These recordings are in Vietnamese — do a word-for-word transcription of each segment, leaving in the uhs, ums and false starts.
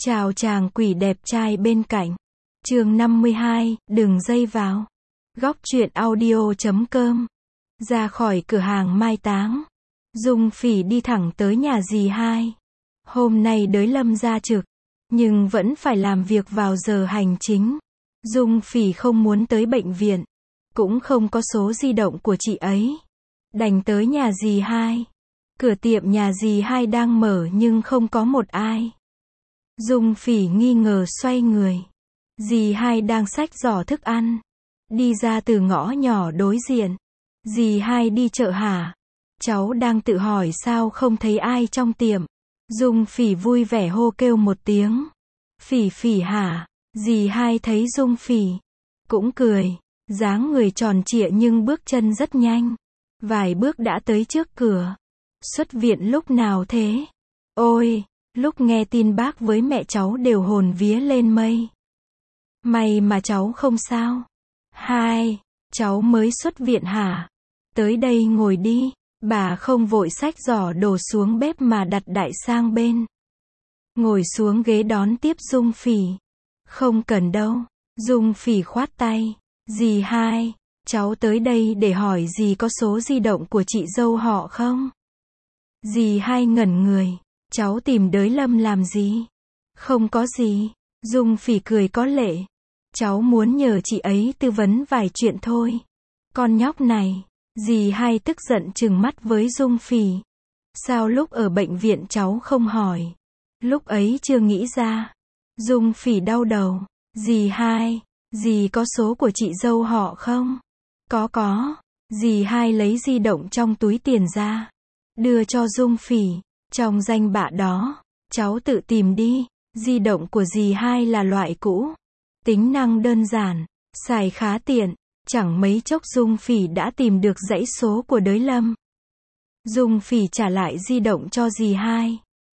Chào chàng quỷ đẹp trai bên cạnh. Chương năm mươi hai, đừng dây vào. Góc truyện audio chấm com. Ra khỏi cửa hàng mai táng, Dung Phỉ đi thẳng tới nhà dì hai. Hôm nay đới Lâm ra trực, nhưng vẫn phải làm việc vào giờ hành chính. Dung Phỉ không muốn tới bệnh viện, cũng không có số di động của chị ấy. Đành tới nhà dì hai. Cửa tiệm nhà dì hai đang mở nhưng không có một ai. Dung Phỉ nghi ngờ xoay người. Dì hai đang xách giỏ thức ăn, đi ra từ ngõ nhỏ đối diện. Dì hai đi chợ hả? Cháu đang tự hỏi sao không thấy ai trong tiệm. Dung Phỉ vui vẻ hô kêu một tiếng. Phỉ Phỉ hả? Dì hai thấy Dung Phỉ, cũng cười. Dáng người tròn trịa nhưng bước chân rất nhanh. Vài bước đã tới trước cửa. Xuất viện lúc nào thế? Ôi, lúc nghe tin bác với mẹ cháu đều hồn vía lên mây. May mà cháu không sao. Hai, cháu mới xuất viện hả? Tới đây ngồi đi. Bà không vội xách giỏ đồ xuống bếp mà đặt đại sang bên. Ngồi xuống ghế đón tiếp Dung Phỉ. Không cần đâu. Dung Phỉ khoát tay. Dì hai, cháu tới đây để hỏi dì có số di động của chị dâu họ không? Dì hai ngẩn người. Cháu tìm đới Lâm làm gì? Không có gì. Dung Phỉ cười có lệ. Cháu muốn nhờ chị ấy tư vấn vài chuyện thôi. Con nhóc này. Dì hai tức giận trừng mắt với Dung Phỉ. Sao lúc ở bệnh viện cháu không hỏi? Lúc ấy chưa nghĩ ra. Dung Phỉ đau đầu. Dì hai, dì có số của chị dâu họ không? Có có. Dì hai lấy di động trong túi tiền ra, đưa cho Dung Phỉ. Trong danh bạ đó, cháu tự tìm đi. Di động của dì hai là loại cũ, tính năng đơn giản, xài khá tiện. Chẳng mấy chốc Dung Phỉ đã tìm được dãy số của đới Lâm. Dung Phỉ trả lại di động cho dì hai.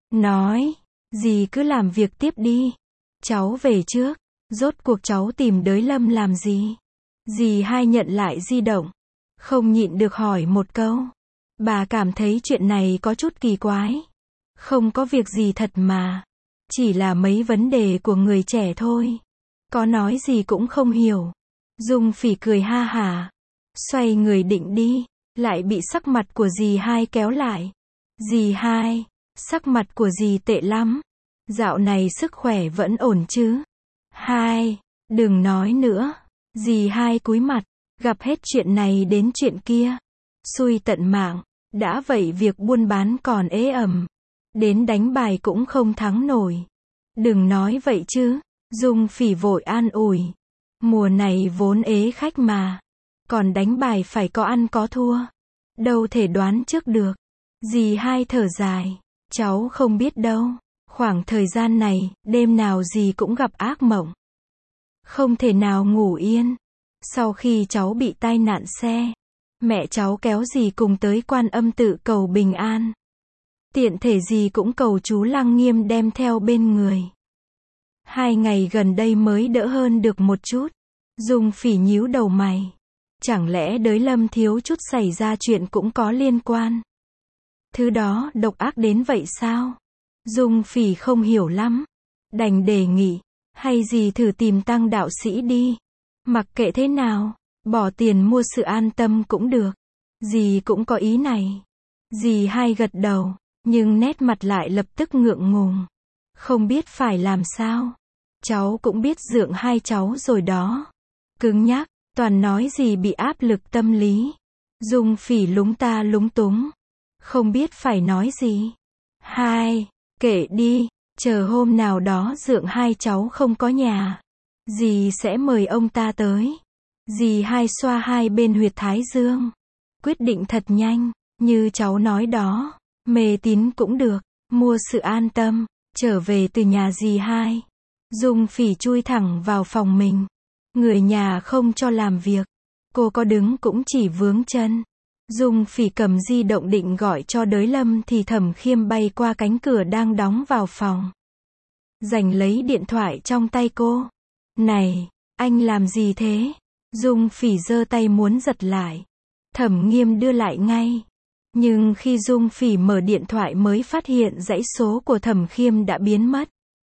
Nói, dì cứ làm việc tiếp đi. Cháu về trước. Rốt cuộc cháu tìm đới Lâm làm gì? Dì hai nhận lại di động. Không nhịn được hỏi một câu. Bà cảm thấy chuyện này có chút kỳ quái. Không có việc gì thật mà. Chỉ là mấy vấn đề của người trẻ thôi. Có nói gì cũng không hiểu. Dung Phỉ cười ha hả. Xoay người định đi. Lại bị sắc mặt của dì hai kéo lại. Dì hai, sắc mặt của dì tệ lắm. Dạo này sức khỏe vẫn ổn chứ? Hai, đừng nói nữa. Dì hai cúi mặt. Gặp hết chuyện này đến chuyện kia. Xui tận mạng. Đã vậy việc buôn bán còn ế ẩm. Đến đánh bài cũng không thắng nổi. Đừng nói vậy chứ. Dung Phỉ vội an ủi. Mùa này vốn ế khách mà. Còn đánh bài phải có ăn có thua. Đâu thể đoán trước được. Dì hai thở dài. Cháu không biết đâu. Khoảng thời gian này, đêm nào dì cũng gặp ác mộng. Không thể nào ngủ yên. Sau khi cháu bị tai nạn xe, mẹ cháu kéo dì cùng tới Quan Âm tự cầu bình an. Tiện thể dì cũng cầu chú Lăng Nghiêm đem theo bên người. Hai ngày gần đây mới đỡ hơn được một chút. Dung Phỉ nhíu đầu mày. Chẳng lẽ đới Lâm thiếu chút xảy ra chuyện cũng có liên quan? Thứ đó độc ác đến vậy sao? Dung Phỉ không hiểu lắm. Đành đề nghị. Hay dì thử tìm Tăng đạo sĩ đi. Mặc kệ thế nào, bỏ tiền mua sự an tâm cũng được. Dì cũng có ý này. Dì hai gật đầu, nhưng nét mặt lại lập tức ngượng ngùng. Không biết phải làm sao. Cháu cũng biết dượng hai cháu rồi đó. Cứng nhắc, toàn nói gì bị áp lực tâm lý. Dung Phỉ lúng ta lúng túng. Không biết phải nói gì. Hai, kệ đi, chờ hôm nào đó dượng hai cháu không có nhà. Dì sẽ mời ông ta tới. Dì hai xoa hai bên huyệt thái dương. Quyết định thật nhanh, như cháu nói đó. Mê tín cũng được, mua sự an tâm. Trở về từ nhà dì hai, Dung Phỉ chui thẳng vào phòng mình. Người nhà không cho làm việc. Cô có đứng cũng chỉ vướng chân. Dung Phỉ cầm di động định gọi cho đới Lâm thì Thẩm Khiêm bay qua cánh cửa đang đóng vào phòng. Giành lấy điện thoại trong tay cô. Này, anh làm gì thế? Dung Phỉ giơ tay muốn giật lại. Thẩm Nghiêm đưa lại ngay. Nhưng khi Dung Phỉ mở điện thoại mới phát hiện dãy số của Thẩm Khiêm đã biến mất.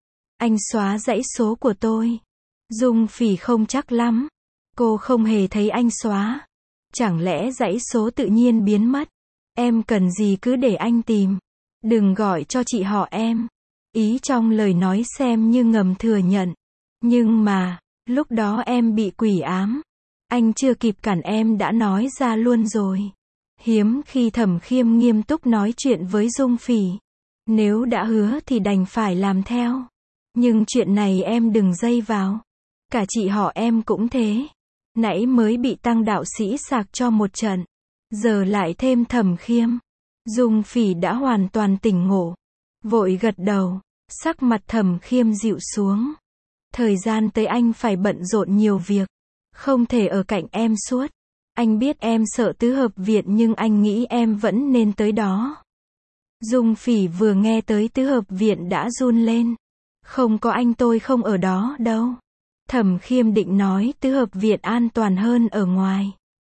Anh xóa dãy số của tôi. Dung Phỉ không chắc lắm. Cô không hề thấy anh xóa. Chẳng lẽ dãy số tự nhiên biến mất? Em cần gì cứ để anh tìm. Đừng gọi cho chị họ em. Ý trong lời nói xem như ngầm thừa nhận. Nhưng mà, lúc đó em bị quỷ ám. Anh chưa kịp cản em đã nói ra luôn rồi. Hiếm khi Thẩm Khiêm nghiêm túc nói chuyện với Dung Phỉ. Nếu đã hứa thì đành phải làm theo. Nhưng chuyện này em đừng dây vào. Cả chị họ em cũng thế. Nãy mới bị Tăng đạo sĩ sạc cho một trận. Giờ lại thêm Thẩm Khiêm. Dung Phỉ đã hoàn toàn tỉnh ngộ. Vội gật đầu. Sắc mặt Thẩm Khiêm dịu xuống. Thời gian tới anh phải bận rộn nhiều việc. Không thể ở cạnh em suốt. Anh biết em sợ tứ hợp viện nhưng anh nghĩ em vẫn nên tới đó. Dung Phỉ vừa nghe tới tứ hợp viện đã run lên. Không có anh tôi không ở đó đâu. Thẩm Khiêm định nói tứ hợp viện an toàn hơn ở ngoài.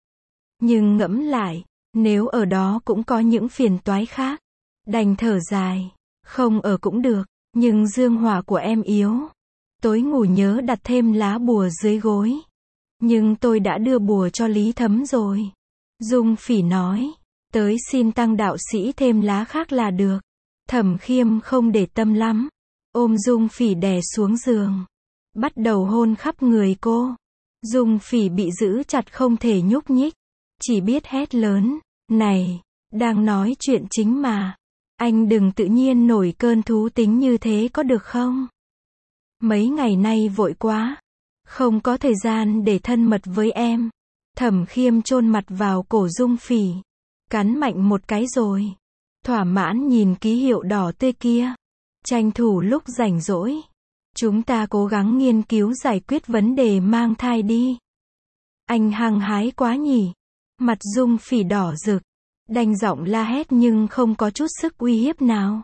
Nhưng ngẫm lại, nếu ở đó cũng có những phiền toái khác. Đành thở dài. Không ở cũng được, nhưng dương hỏa của em yếu. Tối ngủ nhớ đặt thêm lá bùa dưới gối. Nhưng tôi đã đưa bùa cho Lý Thấm rồi. Dung Phỉ nói. Tới xin Tăng đạo sĩ thêm lá khác là được. Thẩm Khiêm không để tâm lắm. Ôm Dung Phỉ đè xuống giường. Bắt đầu hôn khắp người cô. Dung Phỉ bị giữ chặt không thể nhúc nhích. Chỉ biết hét lớn. Này, đang nói chuyện chính mà. Anh đừng tự nhiên nổi cơn thú tính như thế có được không? Mấy ngày nay vội quá. Không có thời gian để thân mật với em. Thẩm Khiêm chôn mặt vào cổ Dung Phỉ. Cắn mạnh một cái rồi. Thỏa mãn nhìn ký hiệu đỏ tươi kia. Tranh thủ lúc rảnh rỗi. Chúng ta cố gắng nghiên cứu giải quyết vấn đề mang thai đi. Anh hăng hái quá nhỉ. Mặt Dung Phỉ đỏ rực. Đành giọng la hét nhưng không có chút sức uy hiếp nào.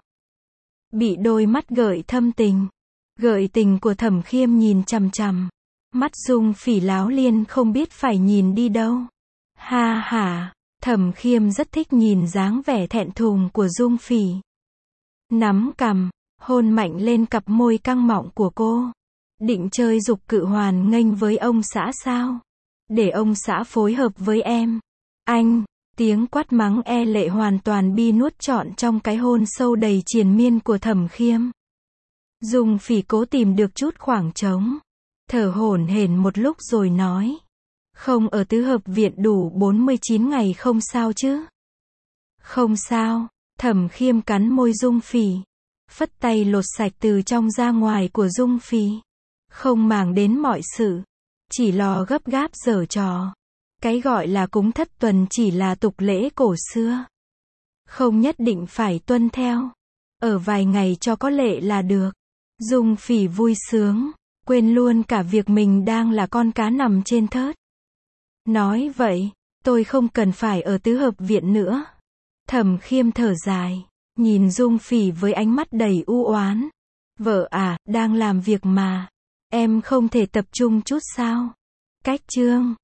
Bị đôi mắt gợi thâm tình. Gợi tình của Thẩm Khiêm nhìn chằm chằm. Mắt Dung Phỉ láo liên không biết phải nhìn đi đâu. Ha ha, Thẩm Khiêm rất thích nhìn dáng vẻ thẹn thùng của Dung Phỉ. Nắm cằm, hôn mạnh lên cặp môi căng mọng của cô. Định chơi dục cự hoàn nghênh với ông xã sao? Để ông xã phối hợp với em. Anh, tiếng quát mắng e lệ hoàn toàn bi nuốt trọn trong cái hôn sâu đầy triền miên của Thẩm Khiêm. Dung Phỉ cố tìm được chút khoảng trống. Thở hổn hển một lúc rồi nói. Không ở tứ hợp viện đủ bốn mươi chín ngày không sao chứ? Không sao. Thẩm Khiêm cắn môi Dung Phỉ. Phất tay lột sạch từ trong ra ngoài của Dung Phỉ. Không màng đến mọi sự. Chỉ lo gấp gáp giở trò. Cái gọi là cúng thất tuần chỉ là tục lễ cổ xưa. Không nhất định phải tuân theo. Ở vài ngày cho có lệ là được. Dung Phỉ vui sướng. Quên luôn cả việc mình đang là con cá nằm trên thớt. Nói vậy, tôi không cần phải ở tứ hợp viện nữa. Thẩm Khiêm thở dài. Nhìn Dung Phỉ với ánh mắt đầy u oán. Vợ à, đang làm việc mà. Em không thể tập trung chút sao? Cách chương